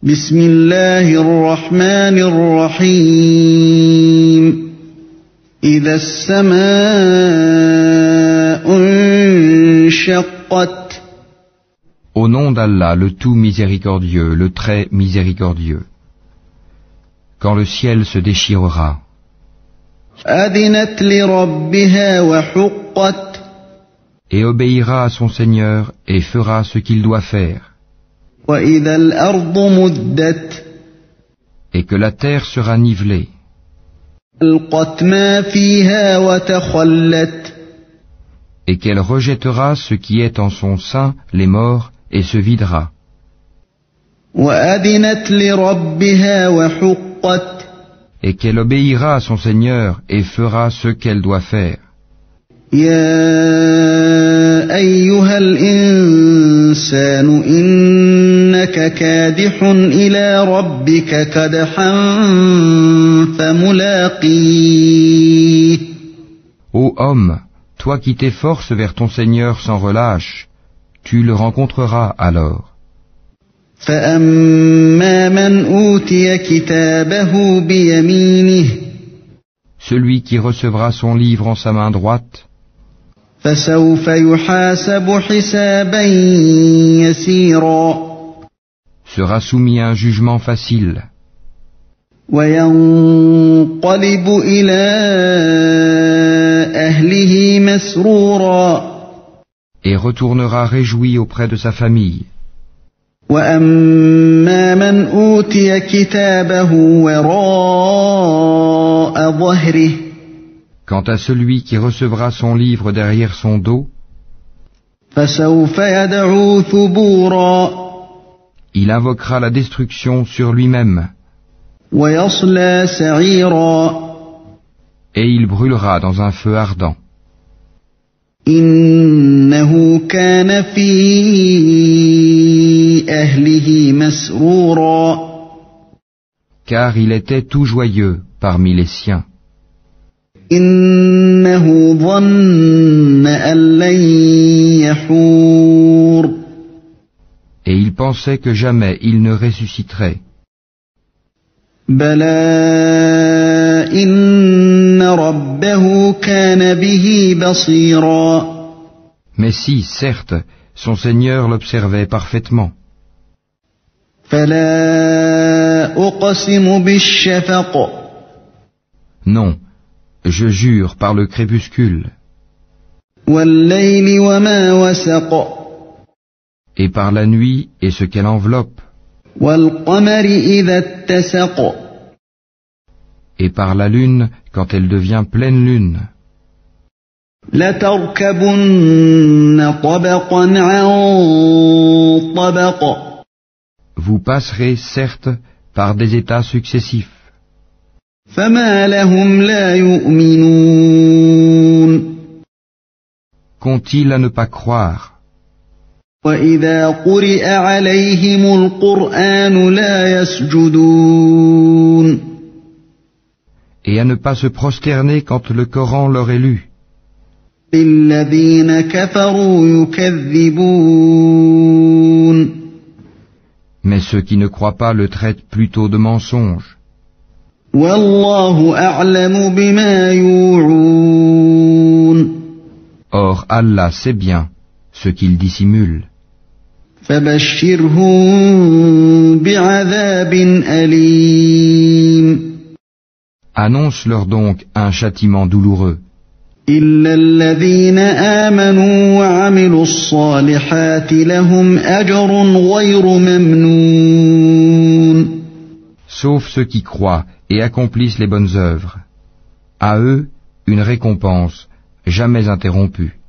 بسم الله الرحمن الرحيم إذا السماء انشقت Au nom d'Allah, le tout miséricordieux, le très miséricordieux. Quand le ciel se déchirera, أذنت لربها وحقت et obéira à son Seigneur et fera ce qu'il doit faire, وإذا الأرض مدت et que la terre sera nivelée, ألقت ما فيها وتخلت et qu'elle rejettera ce qui est en son sein, les morts, et se videra, وأذنت لربها وحقت et qu'elle obéira à son Seigneur et fera ce qu'elle doit faire. يا أيها الإنسان إنك كادح إلى ربك كدحا فملاقيه. Ô homme, toi qui t'efforces vers ton Seigneur sans relâche, tu le rencontreras alors. فأما من أوتي كتابه بيمينه Celui qui recevra son livre en sa main droite فسوف يحاسب حسابا يسيرا sera soumis à un jugement facile, وينقلب إلى أهله مسرورا et retournera réjoui auprès de sa famille. وأما من أوتي كتابه وراء ظهره Quant à celui qui recevra son livre derrière son dos, فسوف يدعو ثبورا il invoquera la destruction sur lui-même, ويصلى سعيرا et il brûlera dans un feu ardent. إنه كان في أهله مسرورا Car il était tout joyeux parmi les siens. إنه ظن أن لن يحور Et il pensait que jamais il ne ressusciterait. بلى إن ربه كان به بصيرا Mais si, certes, son Seigneur l'observait parfaitement. فلا أقسم بالشفق Non, je jure par le crépuscule, والليل وما وسق et par la nuit et ce qu'elle enveloppe, والقمر إذا اتسق et par la lune quand elle devient pleine lune. لتركبن طبقا عن طبق Vous passerez, certes, par des états successifs. فما لهم لا يؤمنون Qu'ont-ils à ne pas croire? وإذا قرئ عليهم القرآن لا يسجدون Et à ne pas se prosterner quand le Coran leur est lu. الذين كفروا يكذبون Mais ceux qui ne croient pas le traitent plutôt de mensonge. والله أعلم بما يوعون Or Allah sait bien ce qu'ils dissimulent. فبشرهم بعذاب أليم Annonce-leur donc un châtiment douloureux. إلا الذين آمنوا وعملوا الصالحات لهم أجر غير ممنون Sauf ceux qui croient et accomplissent les bonnes œuvres. À eux, une récompense jamais interrompue.